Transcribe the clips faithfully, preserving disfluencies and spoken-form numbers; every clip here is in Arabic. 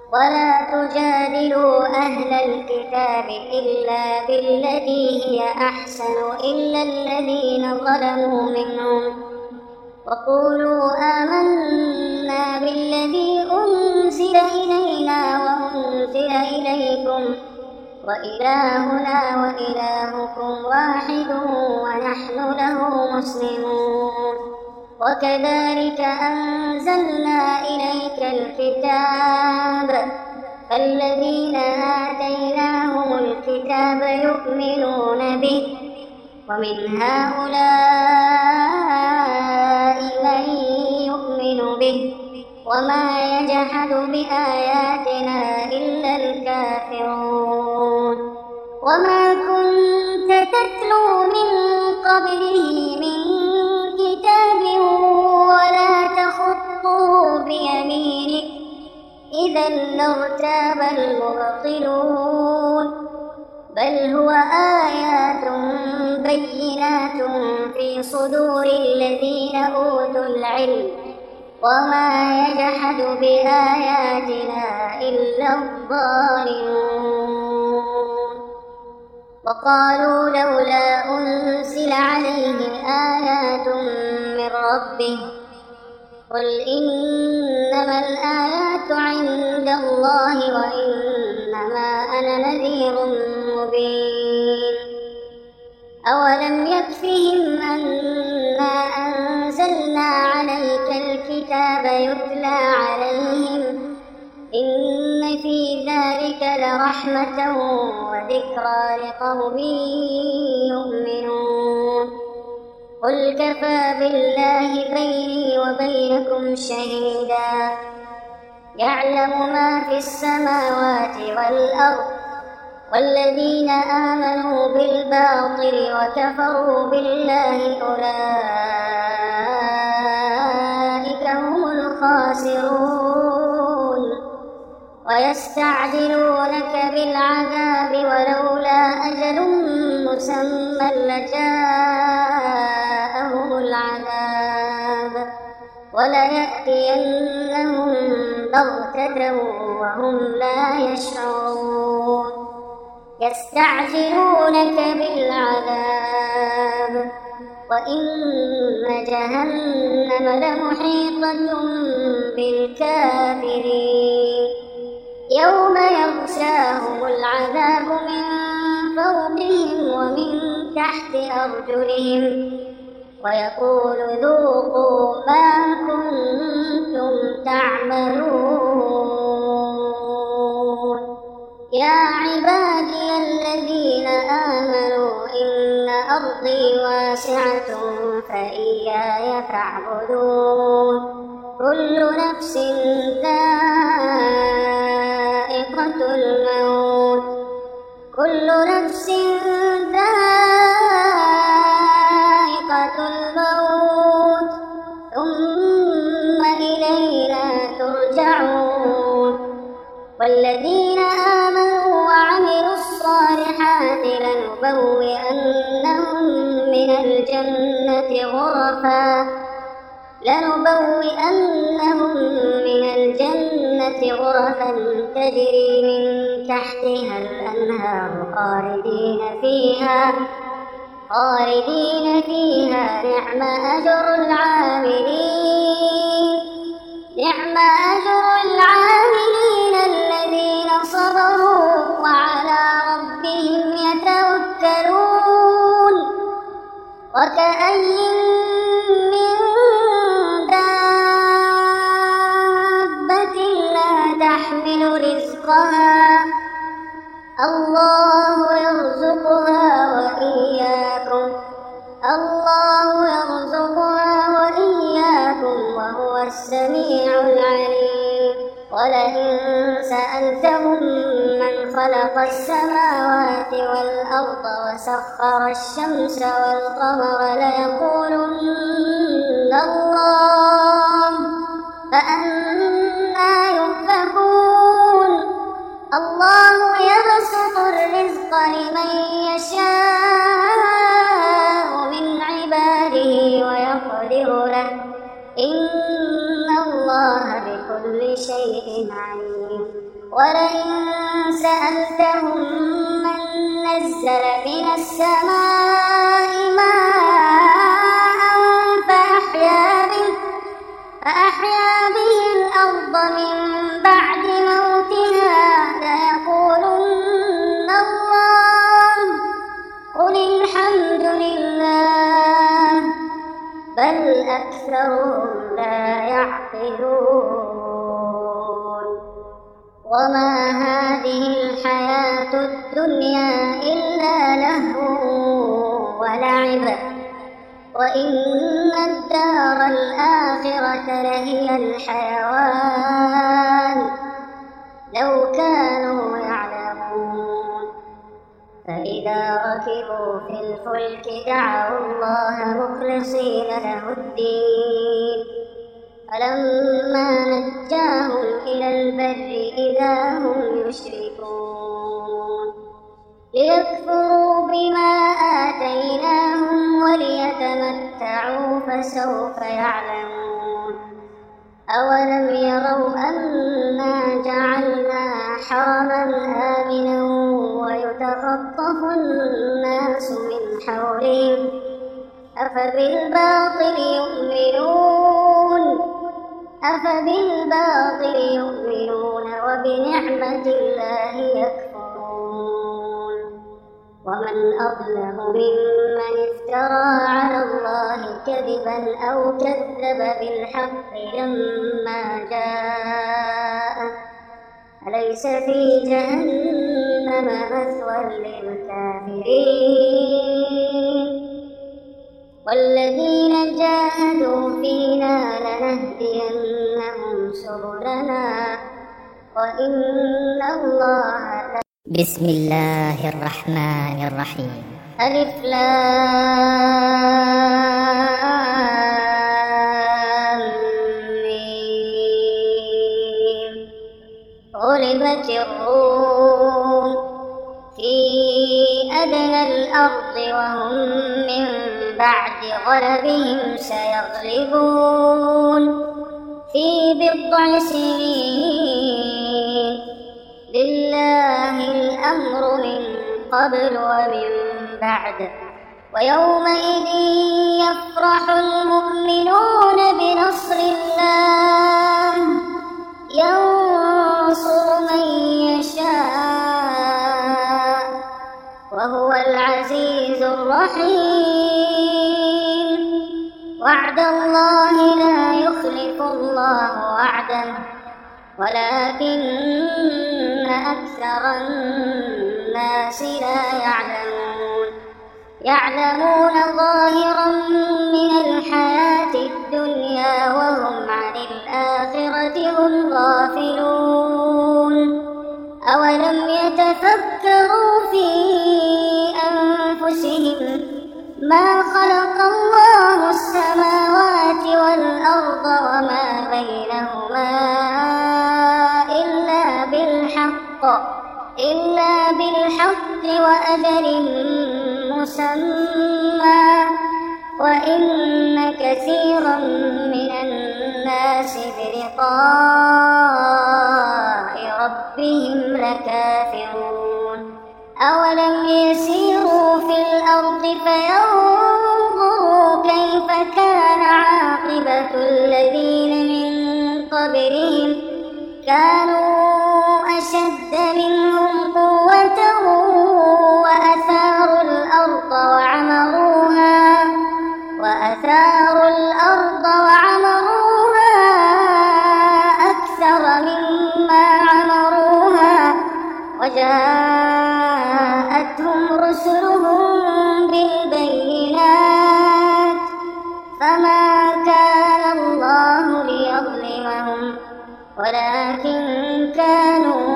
ولا تجادلوا أهل الكتاب إلا بالتي هي أحسن إلا الذين ظلموا منهم وقولوا آمنا بالذي أنزل إلينا وأنزل إليكم وإلهنا وإلهكم واحد ونحن له مسلمون. وكذلك أنزلنا إليك الكتاب فالذين آتيناهم الكتاب يؤمنون به ومن هؤلاء من يؤمن به وما يجحد بآياتنا إلا الكافرون. وما كنت تتلو من قبله من كتاب ولا تخطه بيمينك إذا لارتاب المبطلون. بل هو آيات بينات في صدور الذين أوتوا العلم وما يجحد بآياتنا إلا الظالمون. وقالوا لولا أنزل عليه آيات من ربه قل إنما الآيات عند الله وإنما أنا نذير مبين. أولم يكفهم أنا أنزلنا عليك الكتاب يتلى عليهم إن في ذلك لرحمة وذكرى لقوم يؤمنون. قل كفى بالله بيني وبينكم شهيدا يعلم ما في السماوات والأرض والذين آمنوا بالباطل وكفروا بالله أولئك هم الخاسرون. ويستعجلونك بالعذاب ولولا أجل مسمى لجاءهم العذاب وليأتينهم بغتة وهم لا يشعرون. يستعجلونك بالعذاب وإن جهنم لمحيطة بالكافرين يوم يغشاهم العذاب من فوقهم ومن تحت أرجلهم ويقول ذوقوا ما كنتم تعملون. يا عبادي الذين آمنوا إن أرضي واسعة فإياي فاعبدون. كل نفس ذائقة الموت كل نفس ذائقة الموت ثم إلينا ترجعون. والذين آمنوا وعملوا الصالحات لنبوئنهم من الجنة غرفا لنبوئنهم من الجنة غرفا تجري من تحتها الأنهار خالدين فيها خالدين فيها نعم أجر العاملين نعم أجر العاملين الذين صبروا وعلى ربهم يتوكلون. وكأي من دابة لا تحمل رزقها الله يرزقها وإياكم الله يرزقها وإياكم وهو السميع العليم. ولئن سألتهم من خلق السماوات والأرض وسخر الشمس والقمر ليقولن الله فأنى يؤفكون. الله يبسط الرزق لمن يشاء من عباده ويقدر له إن الله بكل شيء عليم. ولئن سألتهم من نزل من السماء ماء فأحيا به, فأحيا به الأرض من بعد موتها ليقولن الله قل الحمد لله بل أكثرهم لا يعقلون. وما هذه الحياة الدنيا إلا لهو ولعب وإن الدار الآخرة لهي الحيوان لو كانوا يعلمون. فإذا ركبوا في الفلك دعوا الله مخلصين له الدين فلما نجاهم إلى البر إذا هم يشركون ليكفروا بما آتيناهم وليتمتعوا فسوف يعلمون. أولم يروا أنا جعلنا حرما آمنا ويتخطف الناس من حولهم أفبالباطل يؤمنون أفبالباطل يؤمنون وبنعمة الله يكفرون. ومن أظلم ممن افترى على الله كذبا أو كذب بالحق لما جاءه أليس في جهنم مثوى للكافرين. والذين جاهدوا فينا لنهدينهم سبلنا وإن الله. بسم الله الرحمن الرحيم. ألف لام ميم. غلبت الروم في أدنى الأرض وهم من بعد غلبهم سيغلبون في بضع سنين لله الأمر من قبل ومن بعد ويومئذ يفرح المؤمنون بنصر الله ينصر من يشاء وهو العزيز الرحيم. وعد الله لا يخلف الله وعده ولكن أكثر الناس لا يعلمون. يعلمون ظاهرا من الحياة الدنيا وهم عن الآخرة هم غافلون. أولم يتفكروا في أنفسهم ما خلق الله السماوات والأرض وما بينهما إلا بالحق إلا بالحق وأجل مسمى وإن كثيرا من الناس بلقاء ربهم لكافرون. أولم يسيروا في الأرض فينظروا كيف كان عاقبة الذين من قبلهم كانوا أشد منهم قوة وأثاروا الأرض وعمروها وأثاروا الأرض وعمروها أكثر مما عمروها وجاءتهم رسلهم بالبينات فما كان الله ليظلمهم ولكن كانوا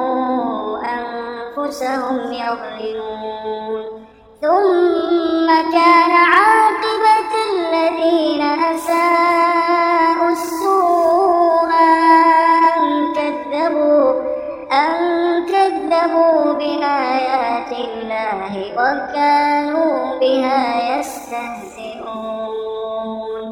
أنفسهم يظلمون. ثم كان عاقبة الذين أساءوا السوء أن كذبوا أن كذبوا بآيات الله وكانوا بها يستهزئون.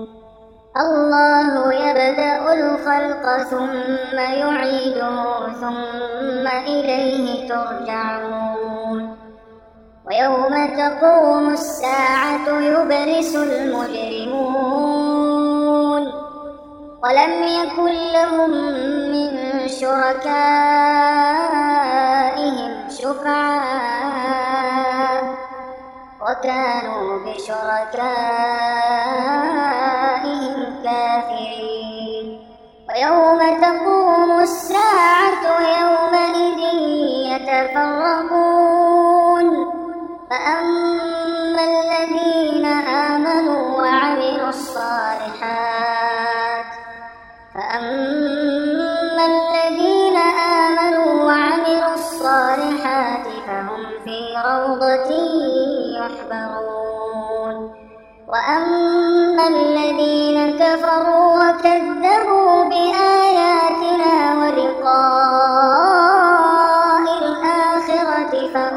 الله يبدأ الخلق ثم يعيده ثم وإليه ترجعون ويوم تقوم الساعة يبلس المجرمون ولم يكن لهم من شركائهم شفعاء وكانوا بشركائهم كافرين ويوم تقوم الساعة يومئذ يتفرقون فأما الذين آمنوا وعملوا الصالحات فأما الذين آمنوا وعملوا الصالحات فهم في روضة يحبرون وأما الذين كفروا وكذبوا بآياتنا ولقاء الآخرة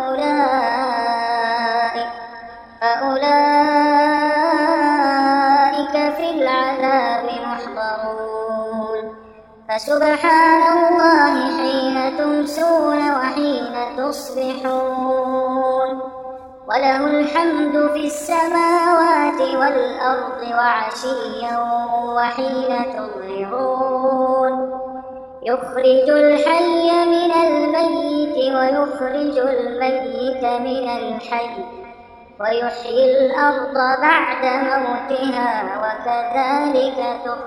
فأولئك, فأولئك في العذاب محضرون فسبحان الله حين تمسون وحين تصبحون وله الحمد في السماوات والأرض وعشيا وحين تظهرون يخرج الحي من الميت ويخرج الميت من الحي ويحيي الأرض بعد موتها وكذلك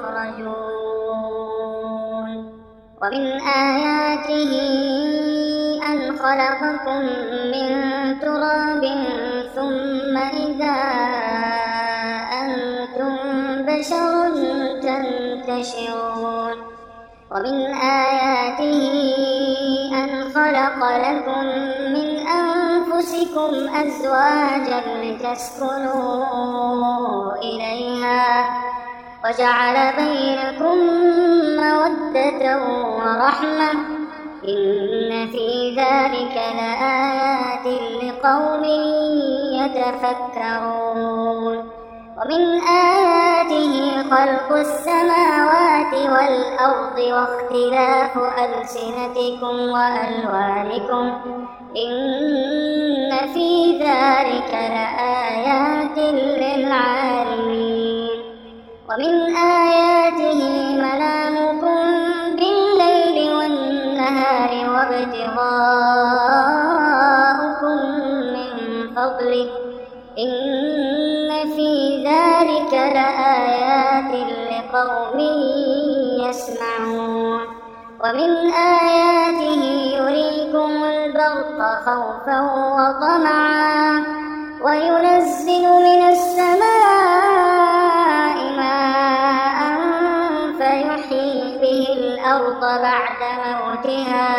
تخرجون ومن آياته أن خلقكم من تراب ثم إذا أنتم بشر تنتشرون ومن آياته أن خلق لكم من أنفسكم أزواجا لتسكنوا إليها وجعل بينكم مودة ورحمة إن في ذلك لآيات لقوم يتفكرون ومن آياته خلق السماوات والأرض واختلاف ألسنتكم وألوانكم إن في ذلك لآيات للعالمين ومن آياته منامكم بالليل والنهار وابتغاؤكم من فضله إن في ذلك لآيات لقوم يسمعون ومن آياته يريكم البرق خوفا وطمعا وينزل من السماء ماء فيحيي به الأرض بعد موتها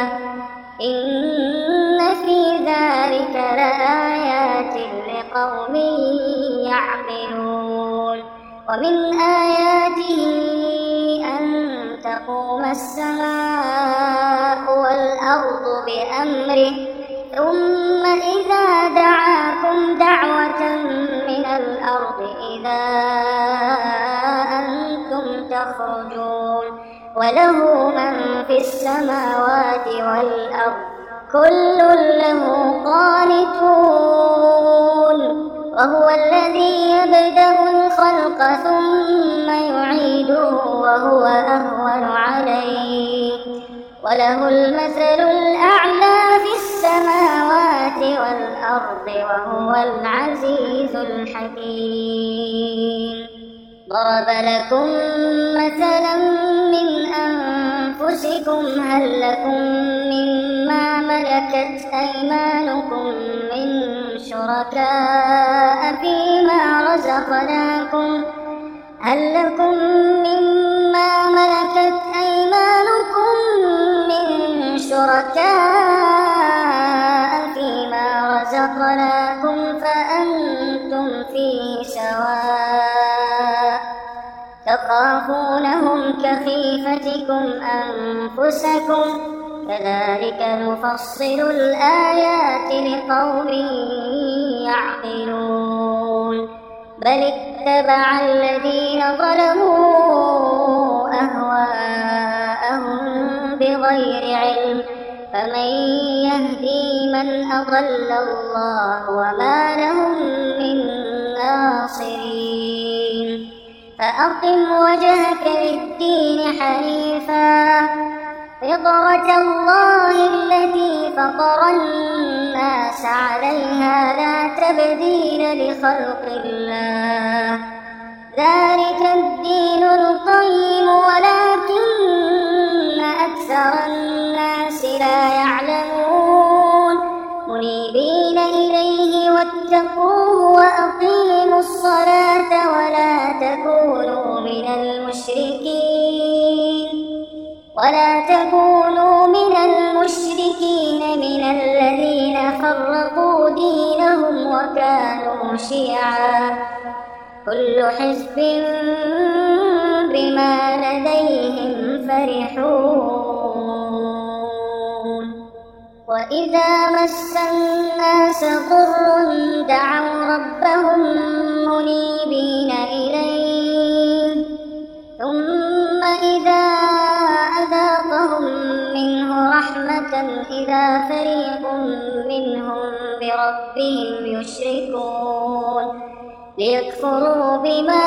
إن في ذلك لآيات لقوم يعقلون ومن آياته أن تقوم السماء والأرض بأمره ثم إذا دعاكم دعوة من الأرض إذا أنتم تخرجون وله من في السماوات والأرض كل له قانتون وهو الذي يبدأ الخلق ثم يعيده وهو أهون عليه وله المثل الأعلى في السماوات والأرض وهو العزيز الحكيم ضرب لكم مثلا من أنفسكم هل لكم مما ملكت أيمانكم من شركاء فيما رزقناكم هل لكم مما ملكت أيمانكم من شركاء فيما رزقناكم فأنتم فيه سواء تخافونهم كخيفتكم أنفسكم كذلك نفصل الآيات لقوم يعقلون بل اتبع الذين ظلموا أهواءهم بغير علم فمن يهدي من أضل الله وما لهم من ناصرين فأقم وجهك للدين حنيفا فطرة الله التي فطر الناس عليها لا تبديل لخلق الله ذلك الدين القيم ولكن أكثر الناس لا يعلمون منيبين إليه واتقوه وأقيموا الصلاة ولا تكونوا من المشركين ولا تكونوا من المشركين من الذين فرقوا دينهم وكانوا شيعا كل حزب بما لديهم فرحون وإذا مس الناس ضر دعوا ربهم منيبين إليه ثم إذا أذاقهم منه رحمة إذا فريق منهم بربهم يشركون ليكفروا بما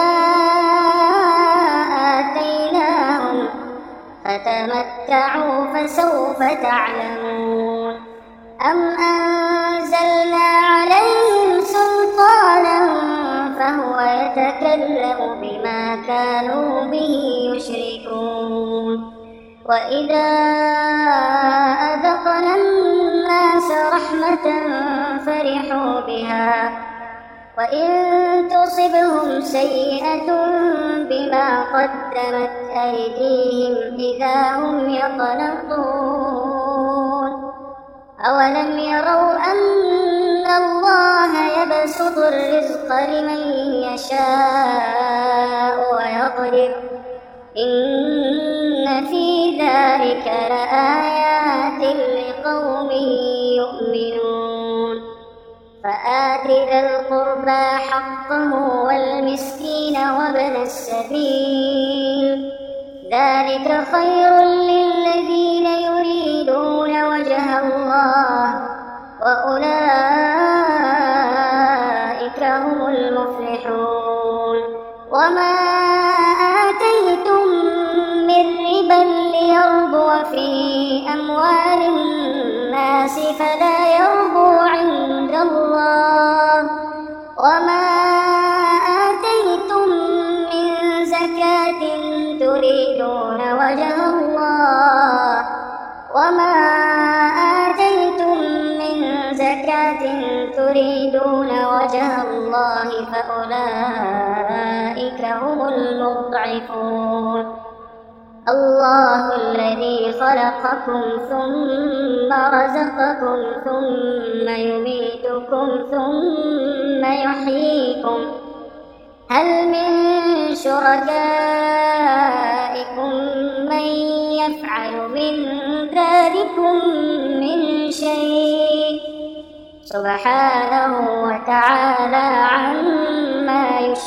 آتيناهم فتمتعوا فسوف تعلمون أم أنزلنا عليهم سلطانا فهو يتكلم بما كانوا به يشركون وإذا أذقنا الناس رحمة فرحوا بها وإن تصبهم سيئة بما قدمت أيديهم إذا هم يقنطون أولم يروا أن الله يبسط الرزق لمن يشاء ويقدر إن في ذلك لآيات لقوم يؤمنون فآت ذا القربى حقه والمسكين وابن السبيل ذلك خير للذين يريدون وجه الله وأولئك هم المفلحون وما آتيتم من ربا ليربو في أموال الناس فلا يربو عند الله وما آتيتم من زكاة تريدون وجه الله وما آتيتم من زكاة تريدون وجه الله فأولئك هم المضعفون الله الذي خلقكم ثم رزقكم ثم يميتكم ثم يحييكم هل من شركائكم من يفعل من ذلكم من شيء سبحانه وتعالى عما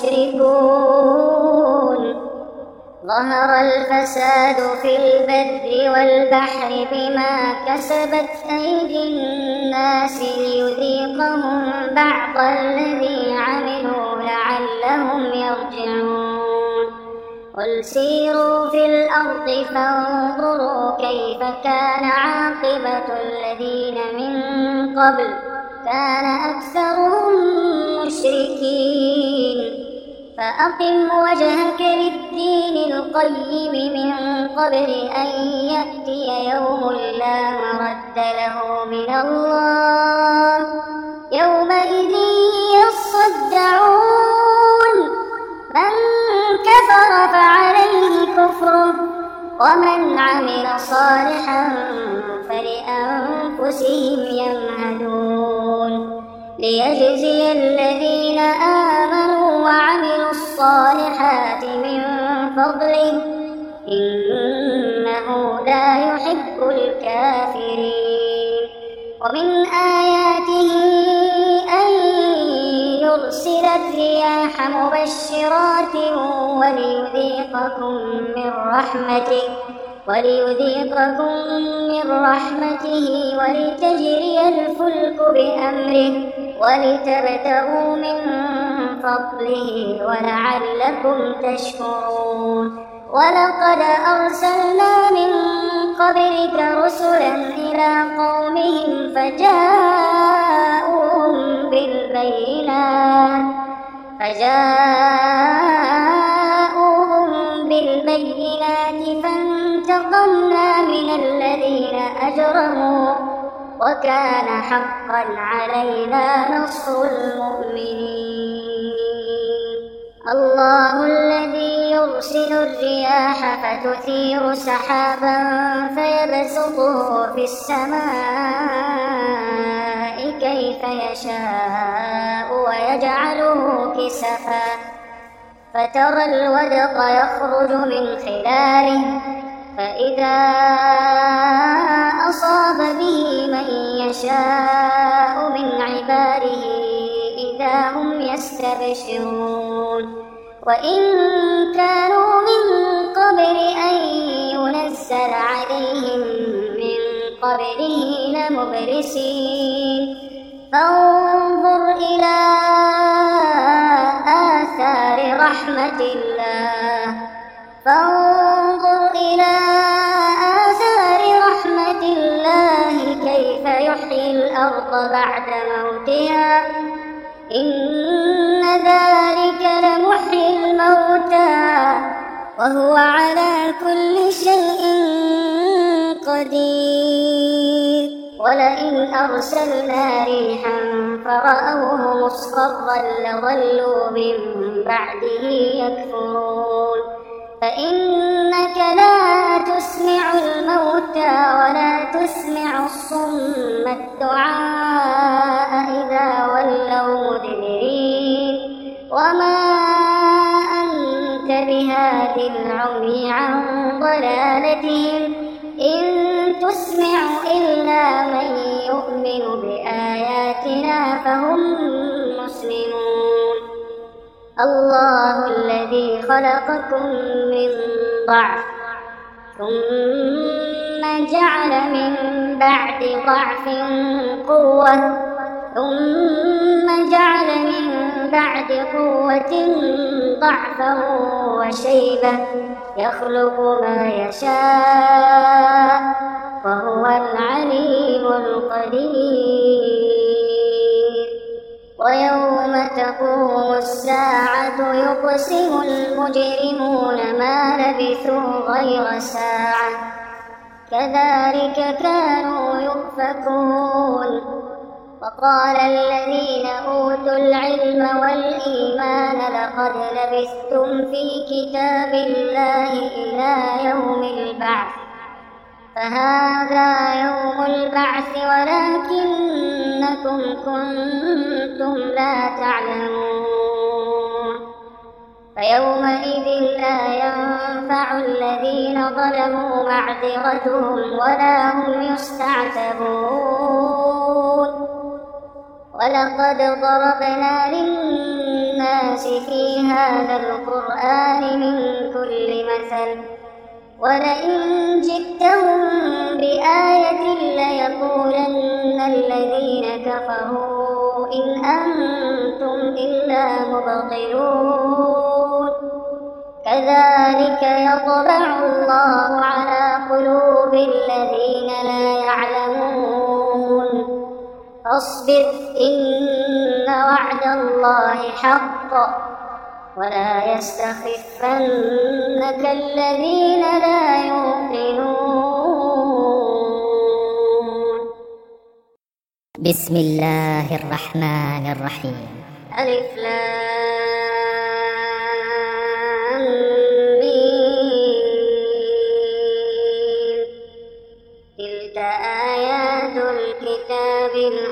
يشركون ظهر الفساد في البر والبحر بما كسبت أيدي الناس ليذيقهم بعض الذي عملوا لعلهم يرجعون قل سيروا في الأرض فانظروا كيف كان عاقبة الذين من قبل كان أكثرهم مشركين فأقم وجهك للدين القيم من قبل أن يأتي يوم لا مرد له من الله يومئذ يصدعون من كفر فعليه كفره ومن عمل صالحا فلأنفسهم يمهدون ليجزي الذين آمنوا وعملوا الصالحات من فضله إنه لا يحب الكافرين ومن آياته أن يرسل الرياح مبشرات وليذيقكم من رحمته وليذيقكم من رحمته ولتجري الفلك بأمره ولتبتغوا من فضله ولعلكم تشكرون. ولقد أرسلنا من قبلك رسلا إلى قومهم فجاءوهم بالبينات فجاءوهم بالبينات فانتقمنا من الذين أجرموا وكان حقا علينا نصر المؤمنين. الله الذي يرسل الرياح فتثير سحابا فيبسطه في السماء كيف يشاء ويجعله كسفا فترى الودق يخرج من خلاله فإذا أصاب به من يشاء من عباده إذا هم يستبشرون. وإن كانوا من قبل أن ينزل عليهم من قبله لمبلسين. فانظر إلى آثار رحمة الله فانظر إلى آثار رحمة الله كيف يحيي الأرض بعد موتها إن ذلك لمحيي الموتى وهو على كل شيء قدير. ولئن أرسلنا ريحا فرأوه مصفرا لظلوا من بعده يكفرون. فإنك لا تسمع الموتى ولا تسمع الصم الدعاء إذا ولوا مدبرين. وما أنت بهاد العمي عن ضلالتهم إن تسمع إلا من يؤمن بآياتنا فهم مسلمون. الله الذي خلقكم من ضعف ثم جعل من بعد ضعف قوة ثم جعل من بعد قوة ضعفا وشيبة يخلق ما يشاء وهو العليم القدير. ويوم تقوم الساعة يقسم المجرمون ما لبثوا غير ساعة كذلك كانوا يؤفكون. وقال الذين أوتوا العلم والإيمان لقد لبثتم في كتاب الله إلى يوم البعث فهذا يوم البعث ولكنكم كنتم لا تعلمون. فيومئذ لا ينفع الذين ظلموا معذرتهم ولا هم يستعتبون. ولقد ضربنا للناس في هذا القرآن من كل مثل ولئن جئتهم بآية ليقولن الذين كفروا إن أنتم إلا مبطلون. كذلك يطبع الله على قلوب الذين لا يعلمون. فاصبر إن وعد الله حق ولا يستخفنك الذين لا يوقنون. بسم الله الرحمن الرحيم. ألف لام ميم. تلك آيات الكتاب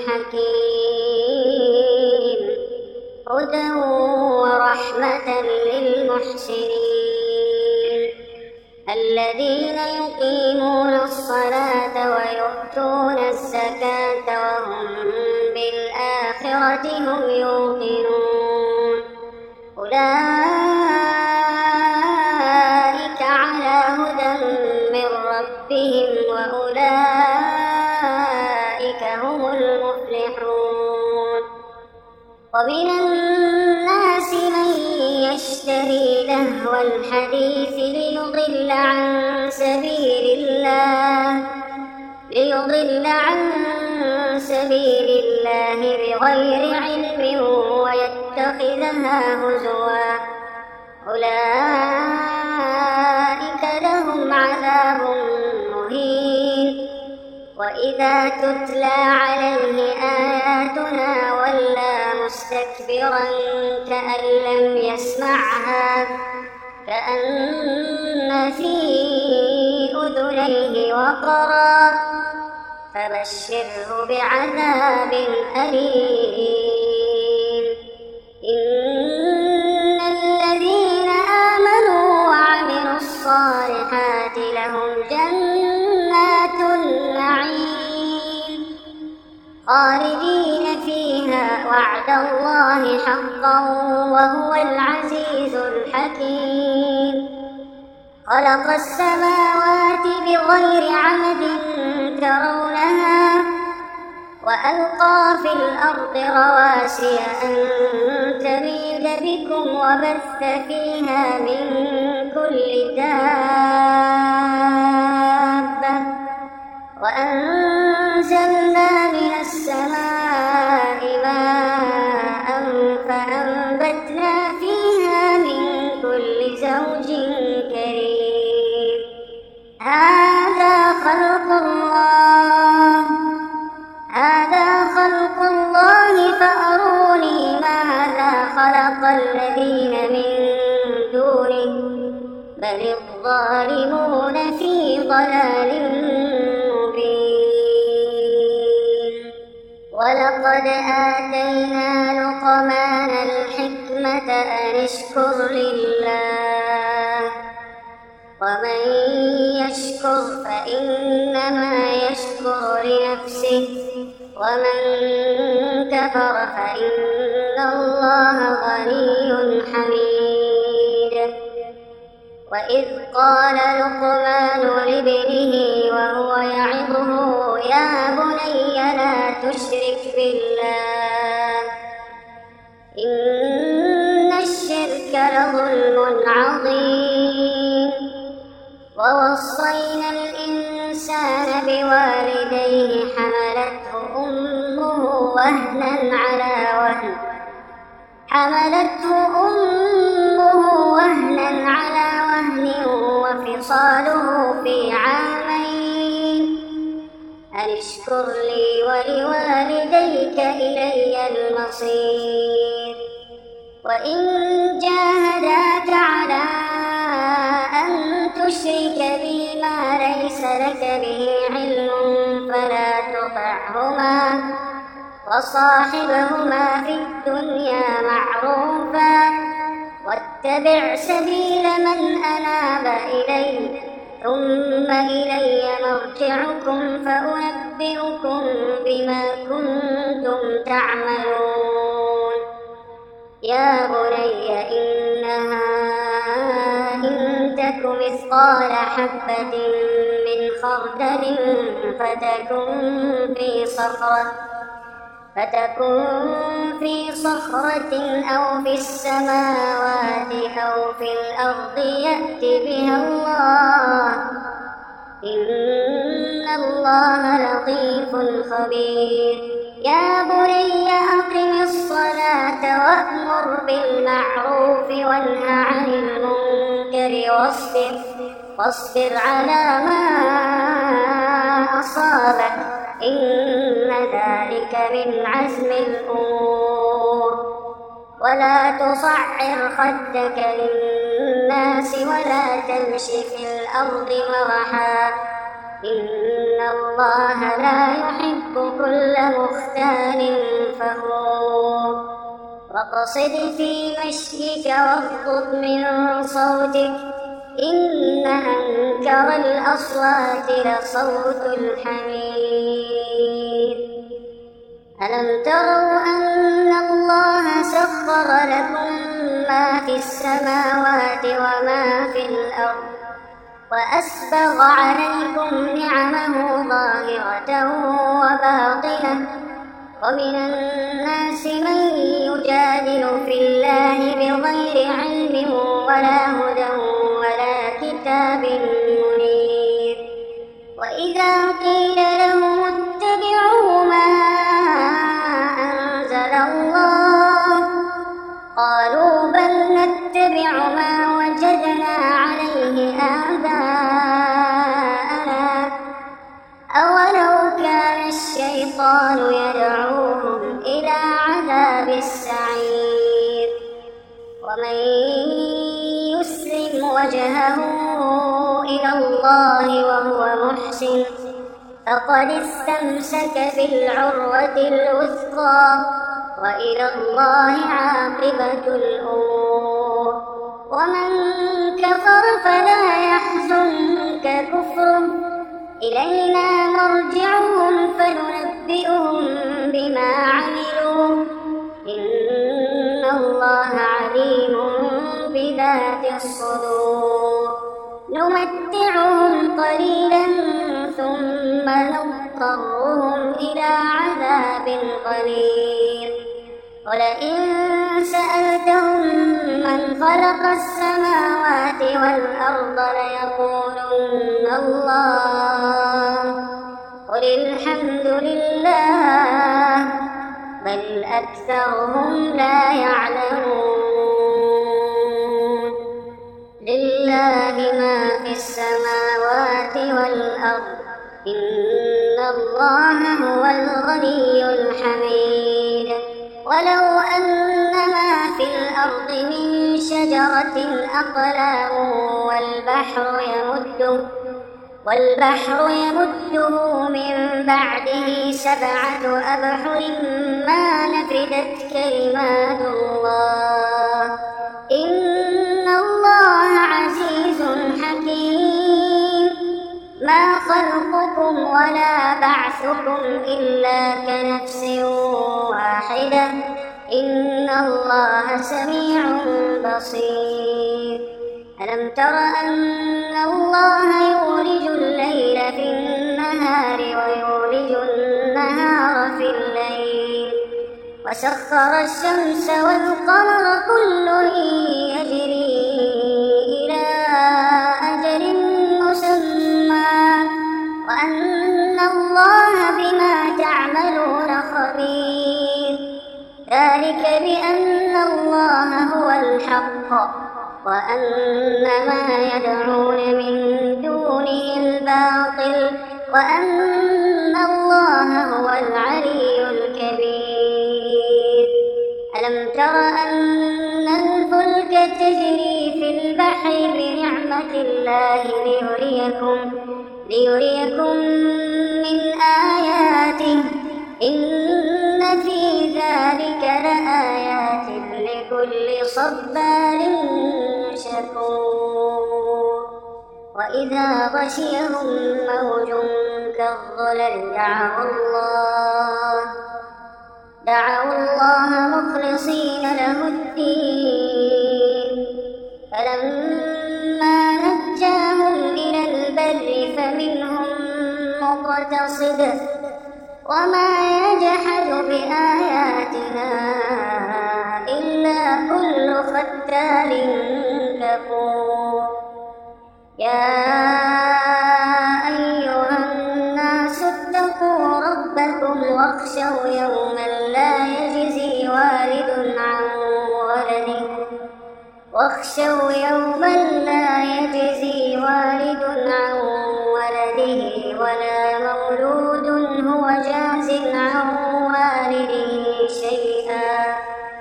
الحكيم هدى ورحمة للمحسنين الذين يقيمون الصلاة ويؤتون الزكاة وهم بالآخرة هم يوقنون. أولئك على هدى من يفلحون. ومن الناس من يشتري لهو الحديث ليضل عن سبيل الله ليضل عن سبيل الله بغير علم ويتخذها هزوا أولئك لهم عذاب مهين. وإذا تتلى عليه آياتنا ولى مستكبرا كأن لم يسمعها كأن في أذنيه وقرا فبشره بعذاب أليم. إن الذين آمنوا وعملوا الصالحات لهم جنات النعيم خالدين فيها وعد الله حقا وهو العزيز الحكيم. خلق السماوات بغير عمد ترونها وألقى في الأرض رواسي أن تميد بكم وبث فيها من كل دابة وأنزلنا من السماء ماء فأنبتنا فيها من كل زوج كريم. هذا خلق الله هذا خلق الله فأروني ماذا خلق الذين من دونه بل الظالمون في ضلال مبين. ولقد آتينا لقمان الحكمة أن اشكر لله ومن يشكر فإنما يشكر لنفسه ومن كفر فإن الله غني حميد. وإذ قال لقمان لابنه وهو يعظه يا بني لا تشرك بالله إن الشرك لظلم عظيم. ووصينا الإنسان بوالديه حملته أمه وهنا على وهن حملته أمه وهنا على وهن وفصاله في عامين أن اشكر لي ولوالديك إلي المصير. وإن جاهداك على أن تشرك بي ما ليس لك به علم فلا تطعهما وصاحبهما في الدنيا معروفا واتبع سبيل من أناب إلي ثم إلي مرجعكم فأنبئكم بما كنتم تعملون. يا بني إنها إن تك مثقال حبة من خردل فتكن في صخرة فتكن في صخرة أو في السماوات أو في الأرض يأت بها الله إن الله لطيف خبير. يا بني أقم الصلاة وأمر بالمعروف وانه عن المنكر واصبر واصبر على ما أصابك إن ذلك من عزم الأمور. ولا تصعر خدك للناس ولا تمش في الأرض مرحا إن الله لا يحب كل مختال فخور. واقصد في مشيك واغضض من صوتك إن أنكر الأصوات لصوت الحمير. ألم تروا أن الله سخر لكم ما في السماوات وما في الأرض وأسبغ عليكم نعمه ظاهرة وباطنة ومن الناس من يجادل في الله بغير علم ولا هدى ولا كتاب منير. وإذا قيل لهم اتبعوا ما أنزل الله قالوا بل نتبع ما وجدنا عليه آباءنا أولو كان الشيطان يدعوهم إلى عذاب السعير. ومن يسلم وجهه إلى الله وهو محسن فقد استمسك بالعروة الوثقى وإلى الله عاقبة الأمور. ومن كفر فلا يحزنك كفره إلينا مرجعهم فننبئهم بما عملوا إن الله عليم بذات الصدور. نمتعهم قليلا ثم نضطرهم إلى عذاب غليظ. ولئن سألتهم من خلق السماوات والأرض ليقولن الله قل الحمد لله بل أكثرهم لا يعلمون. لله ما في السماوات والأرض إن الله هو الغني الحميد. ولو أن ما في الأرض من شجرة أقلام والبحر يمده والبحر يمده من بعده سبعة أبحر ما نفدت كلمات الله إن الله عزيز حكيم. ما خلقكم ولا بعثكم إلا كنفس واحدة إن الله سميع بصير. ألم تر أن الله يولج الليل في النهار ويولج النهار في الليل وسخر الشمس والقمر كل يجري إلى أجل مسمى وأن الله بما تعملون خبير. ذلك بأن الله هو الحق وأن ما يدعون من دونه الباطل وأن الله هو العلي الكبير. ألم تر أن الفلك تجري في البحر بنعمة الله ليريكم, ليريكم من آياته إن في ذلك لآيات لكل صبار شكور. وإذا غشيهم موج كالظلل دعوا الله دعوا الله مخلصين له الدين فلما نجاهم إلى البر فمنهم مقتصد وما يجحد بآياتنا إلا كل ختال كفور. يا أيها الناس اتقوا ربكم واخشوا يوما لا يجزي والد عن ولده واخشوا يوما لا يجزي والد عن ولده ولا مولود هو جاز عن والده شيئا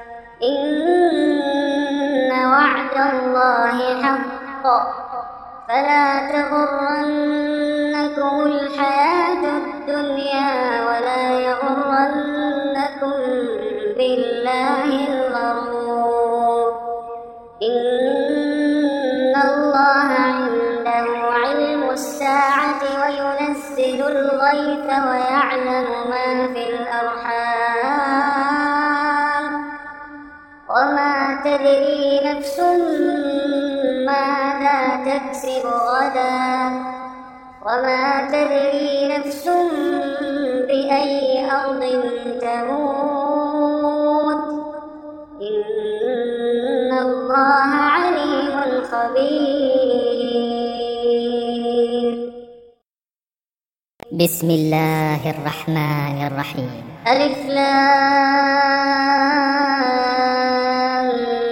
إن وعد الله حق فلا تغرنكم الحياة الدنيا ولا يغرنكم بالله الغرور. إن الله عنده علم الساعة وينزل الغيث ويعلم ما في الأرحام وما تدري نفس ماذا تكسب غدا وما تدري نفس بأي أرض تموت إن الله عليم خبير. بسم الله الرحمن الرحيم. ألف لام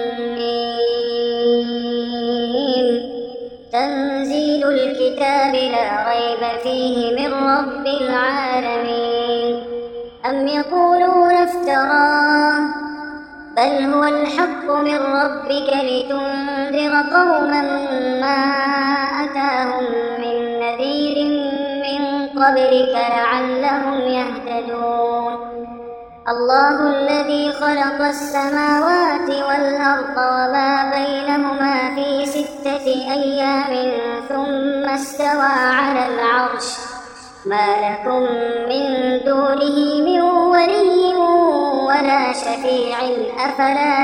ميم. تنزيل الكتاب لا ريب فيه من رب العالمين. أم يقولون افتراه بل هو الحق من ربك لتنذر قوما ما أتاهم من نذير من قبلك لعلهم يهتدون. الله الذي خلق السماوات والأرض وما بينهما في ستة أيام ثم استوى على العرش ما لكم من دونه من ولي ولا شفيع أفلا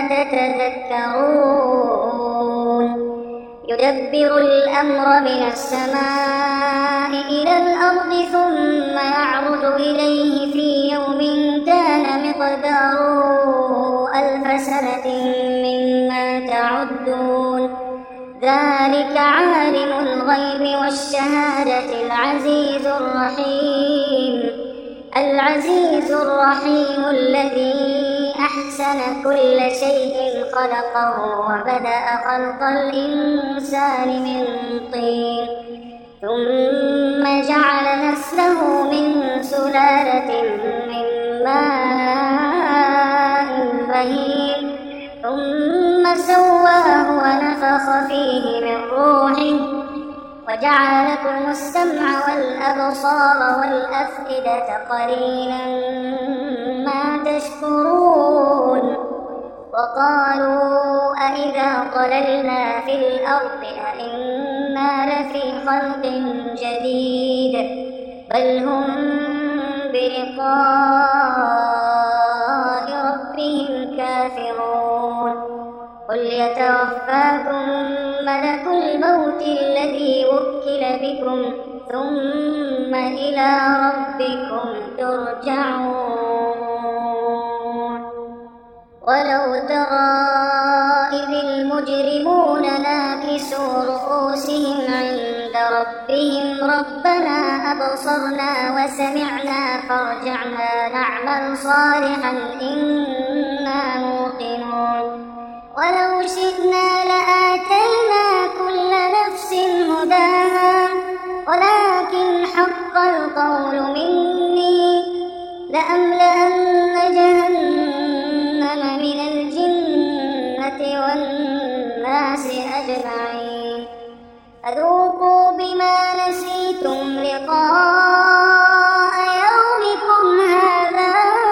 تتذكرون. يدبر الأمر من السماء إلى الأرض ثم يعرج إليه في يوم كان مقداره ألف سنة مما تعدون. ذلك عالم الغيب والشهادة العزيز الرحيم. العزيز الرحيم الذي أحسن كل شيء خلقه وبدأ خلق الإنسان من طين ثم جعل نسله من سلالة من ماء مهين ثم سواه ونفخ فيه من روحه وجعل لكم السمع والأبصار والأفئدة قليلا ما تشكرون. وقالوا أإذا ضللنا في الأرض أإنا لفي خلق جديد بل هم بلقاء ربهم كافرون. قل يتوفاكم ملك الموت الذي وكل بكم ثم إلى ربكم ترجعون. ولو ترى إذ المجرمون ناكسوا رؤوسهم عند ربهم ربنا أبصرنا وسمعنا فارجعنا نعمل صالحا إنا موقنون. ولو شئنا لآتينا كل نفس هداها ولكن حق القول مني لأملأن جهنم من الجنة والناس أجمعين. فذوقوا بما نسيتم لقاء يومكم هذا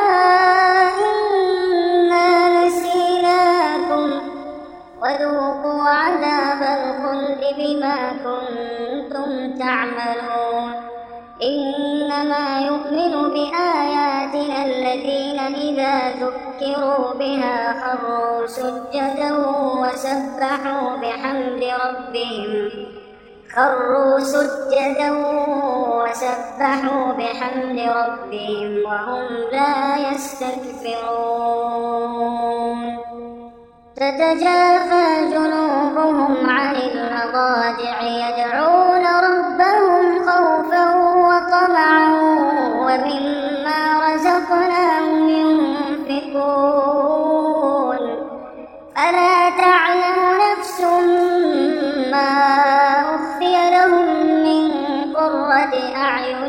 إنا نسيناكم وذوقوا عذاب الخلد بما كنتم تعملون. إنما يؤمن بآياتنا الذين إذا ذكروا بها خروا سجدا وسبحوا بحمد ربهم خروا سجدا وسبحوا بحمد ربهم وهم لا يستكبرون. تتجافى جنوبهم عن المضاجع يدعون ربهم خوفا وطمعا ومما رزقناهم ينفقون. فلا تعلم نفس ما أخفي لهم من قرة أعين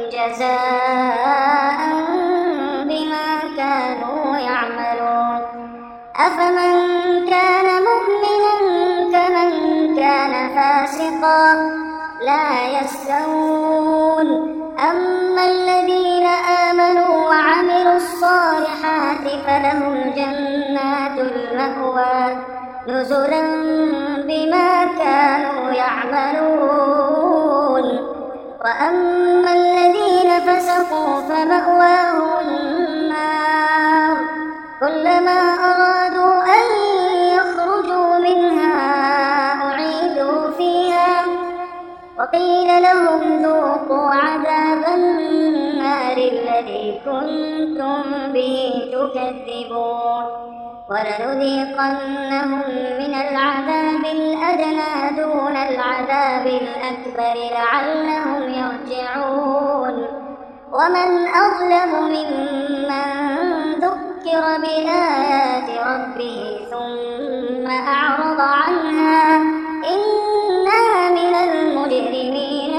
جزاء بما كانوا يعملون. أفمن كان مؤمنا كمن كان فاسقا لا يستوون. أما الذين آمنوا وعملوا الصالحات فلهم جنات المأوى نزلا بما كانوا يعملون. وأما الذين فسقوا فمأواهم النار كلما أرادوا أن يخرجوا منها أعيدوا فيها وقيل لهم ذوقوا عذاب النار الذي كنتم به تكذبون ولنذيقنهم من العذاب الأدنى دون العذاب الأكبر لعلهم يرجعون ومن أظلم ممن ذكر بآيات ربه ثم أعرض عنها إنا من المجرمين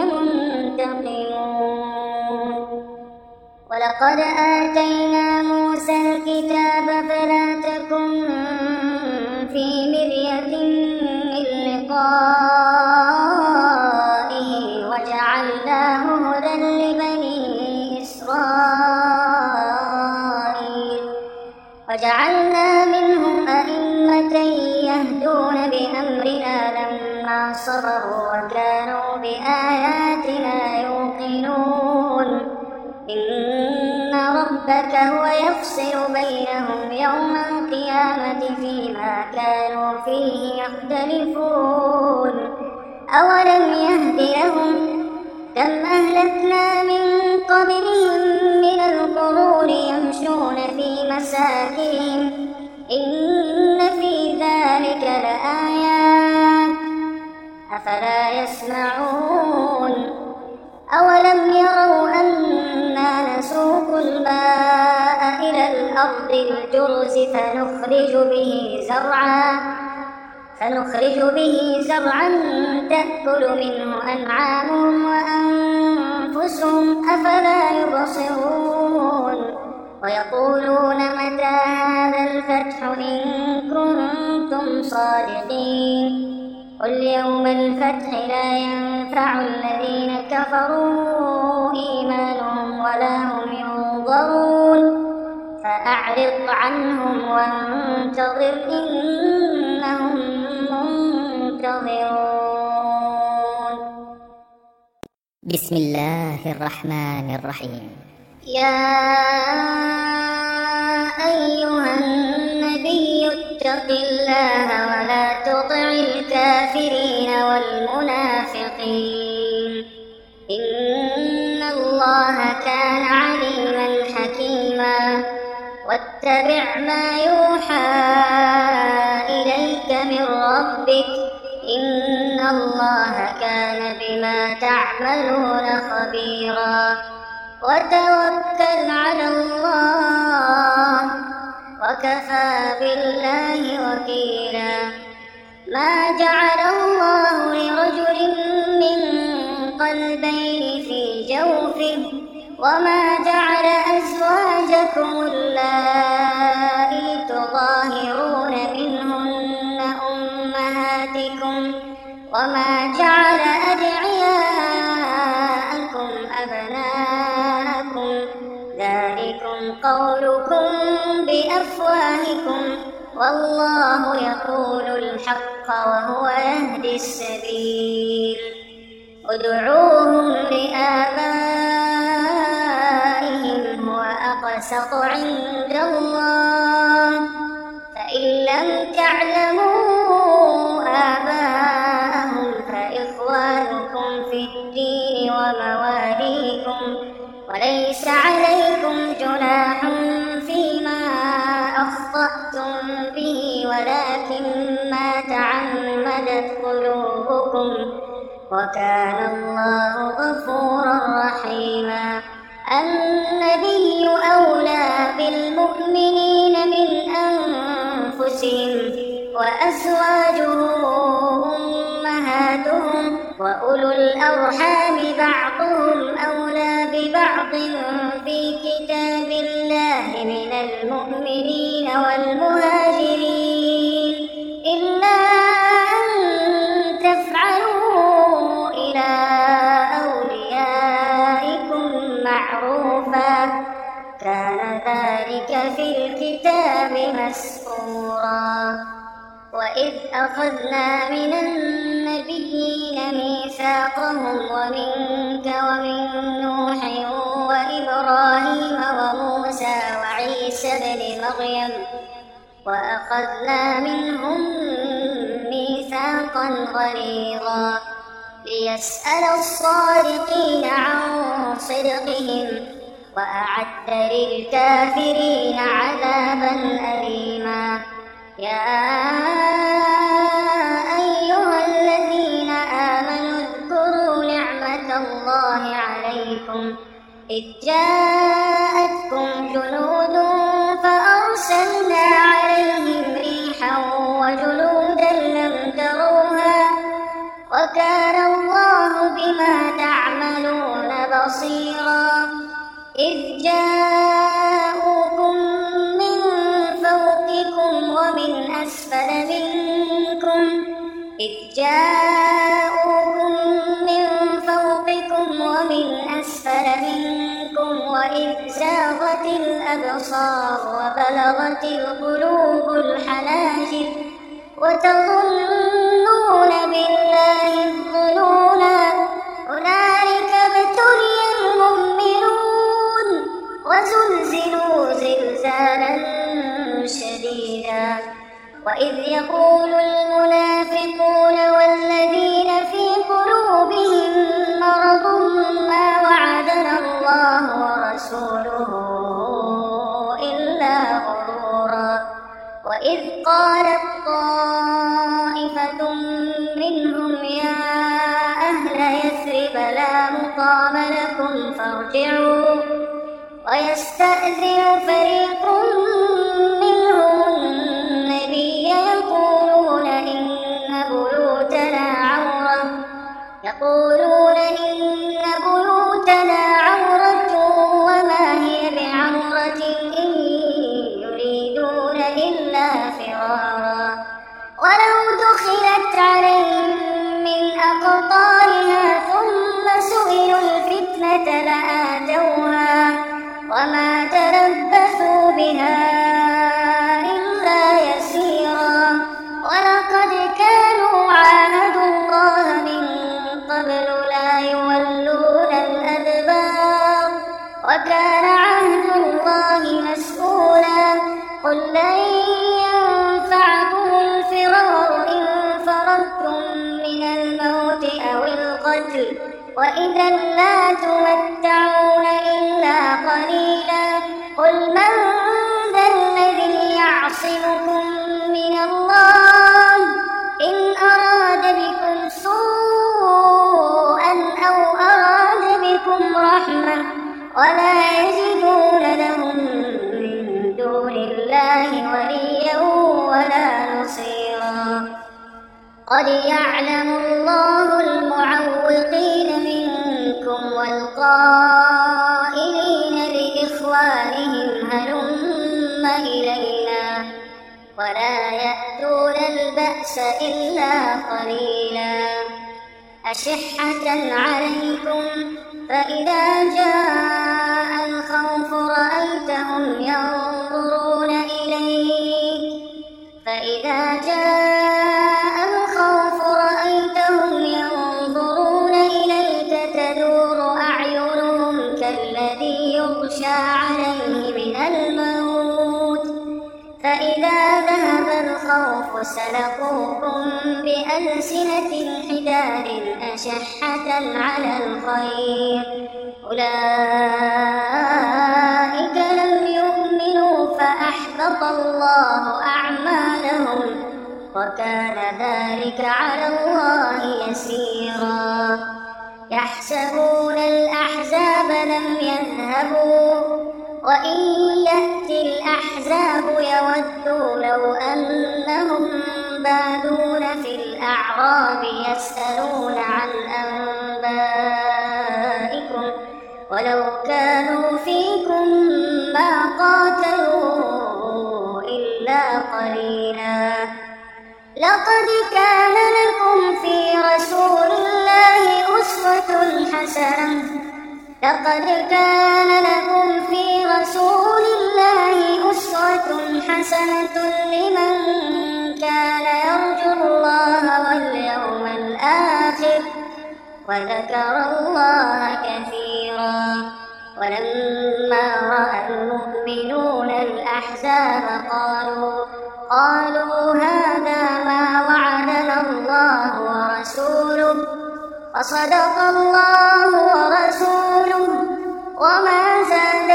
منتقمون ولقد آتينا موسى الكتاب فلا تكن في مرية من لقائه وجعلناه هدى لبني إسرائيل وجعلنا منهم أئمة يهدون بأمرنا لما صبروا وكانوا بآياتنا يوقنون إن ربك هو يفصل بينهم يوم القيامة فيما كانوا فيه يختلفون أولم يهد لهم كم أهلكنا من قبلهم من القرون يمشون في مساكنهم إن في ذلك لآيات أفلا يسمعون أولم يروا أنا نسوق الماء إلى الأرض الجرز فنخرج به زرعا فنخرج به زرعا تأكل منه أنعامهم وأنفسهم أفلا يبصرون ويقولون متى هذا الفتح إن كنتم صادقين قل يوم الفتح لا ينفع الذين كفروا إيمانهم ولا هم ينظرون فأعرض عنهم وانتظر إنهم منتظرون. بسم الله الرحمن الرحيم. يا أيها النبي اتق الله ولا تطع الكافرين والمنافقين إن الله كان عليما حكيما واتبع ما يوحى إليك من ربك إن الله كان بما تعملون خبيرا وتوكل على الله وكفى بالله وكيلا ما جعل الله لرجل من قلبين في جوفه وما جعل أزواجكم اللائي تظاهرون منهن أمهاتكم وما جعل أدعياءكم أبناءكم ذلكم قولكم بأفواهكم والله يقول الحق وهو يهدي السبيل ادعوهم لآبائهم هو أقسط عند الله فإن لم تعلموا آباءهم فإخوانكم في الدين ومواليكم وليس عليكم جناح فيما أخطأتم به ولكن ما تعمدت قلوبكم وكان الله غفورا رحيما النبي أولى بالمؤمنين من أنفسهم وأزواجه أمهاتهم وأولو الأرحام بعضهم أولى ببعض في كتاب الله من المؤمنين والمهاجرين إلا أن تفعلوا إلى أوليائكم معروفا كان ذلك في الكتاب مسطورا وإذ أخذنا من النبيين ميثاقهم ومنك ومن نوح وإبراهيم وموسى وعيسى بن مريم وأخذنا منهم ميثاقا غليظا ليسأل الصادقين عن صدقهم وأعد للكافرين عذابا أليما. يا أيها الذين آمنوا اذكروا نعمة الله عليكم إذ جاءتكم جنود فأرسلنا عليهم ريحا وجنودا لم تروها وكان الله بما تعملون بصيرا. إذ جاءوكم من فوقكم ومن أسفل منكم إذ جاءوكم من فوقكم ومن أسفل منكم وإذ زاغت الأبصار وبلغت القلوب الحناجر وتظنون بالله الظنونا. هنالك ابتلي المؤمنون وزلزلوا زلزالا شديدا. وإذ يقول المنافقون والذين في قلوبهم مرض ما وعدنا الله ورسوله إلا غرورا. وإذ قالت طائفة منهم يا أهل يثرب لا مقام لكم فارجعوا ويستأذن فريق منهم النبي يقولون إن بيوتنا عورة يقولون إن بيوتنا عورة وما هي بعورة إن يريدون إلا فرارا. ولو دخلت عليهم من أقطارها ثم سئلوا الفتنة لآتوها وما تلبثوا بها إلا يسيرا. ولقد كانوا عاهدوا الله من قبل لا يولون الأدبار وكان عهد الله مسؤولا. قل لن ينفعكم الفرار إن فررتم من الموت أو القتل وإذا لا تمتعون إلا قليلا. قل من ذا الذي يعصمكم من الله إن أراد بكم سوءا أو أراد بكم رحمة ولا يجدون لهم من دون الله وليا ولا نصيرا. قد يعلم الله المعوقين منكم والقائلين لإخوانهم هلم إلينا ولا يأتون البأس إلا قليلا. أشحة عليكم فإذا جاء الخوف رأيتهم ينظرون إليك فإذا جاء الخوف رأيتهم ينظرون إليك تدور أعينهم كالذي يغشى عليه من الموت فإذا ذهب الخوف سلقوكم بألسنة حداد أشحة على الخير أولئك لم يؤمنوا فأحبط الله أعمالهم وكان ذلك على الله يسيرا. يحسبون الأحزاب لم يذهبوا وإن يأتي الأحزاب يودوا لو أنهم بادون في الأعراب يسألون عن أنبائكم ولو كانوا فيكم ما قاتلوا إلا قليلا. لقد كان لكم في رسول الله أسوة حسنة لقد كان لكم في رسول الله أسوة حسنة لمن كان يرجو الله واليوم الآخر وذكر الله كثيرا. ولما رأى المؤمنون الأحزاب قالوا قالوا هذا ما وعدنا الله ورسوله وصدق الله ورسوله وما زاد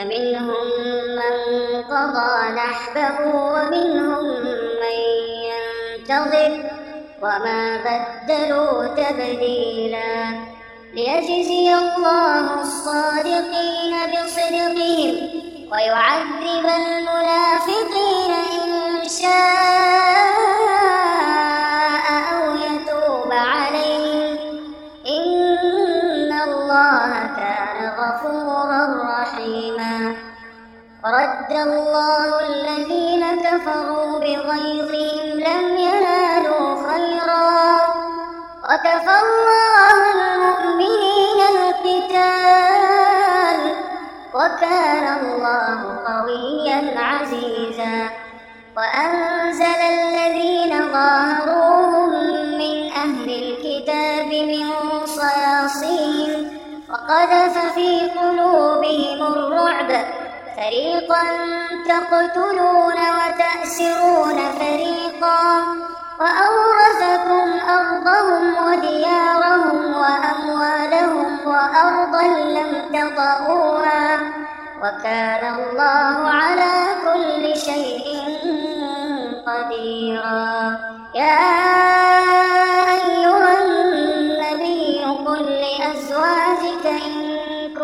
فمنهم من قضى نحبه ومنهم من ينتظر وما بدلوا تبديلا ليجزي الله الصادقين بصدقهم ويعذب المنافقين إن شاء أو يتوب عليهم إن الله كان غفورا رحيما. ورد الله الذين كفروا بغيظهم لم ينالوا خيرا وكفى الله المؤمنين القتال وكان الله قويا عزيزا. وأنزل الذين ظاهروهم من أهل الكتاب من صياصيهم وقذف في قلوبهم الرعب فريقا تقتلون وتأسرون فريقا وأورثكم أرضهم وديارهم وأموالهم وأرضا لم تطئوها وكان الله على كل شيء قديرا. يا أيها النبي قل لأزواجك إن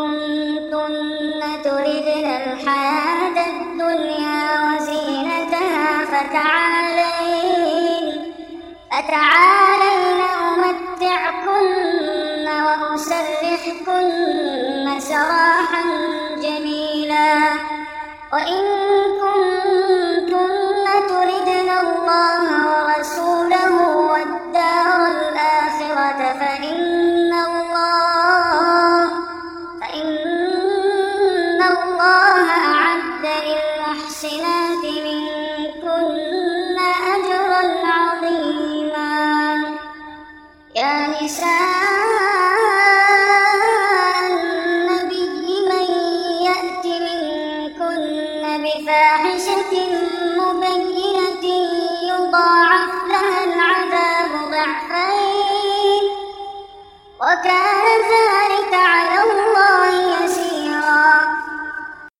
كنتن تردن الحياة الدنيا وزينتها فتعالين فتعالين أمتعكن وأسرحكن سراحا جميلا. وإن كنتن تردن الله ورسوله والدار الآخرة فإن الله فإن الله أعد للمحسنات منكن أجرا عظيما. يا نساء النبي من يأت منكن بفاحشة مبينة يضاعف لها العذاب ضعفين وكان ذلك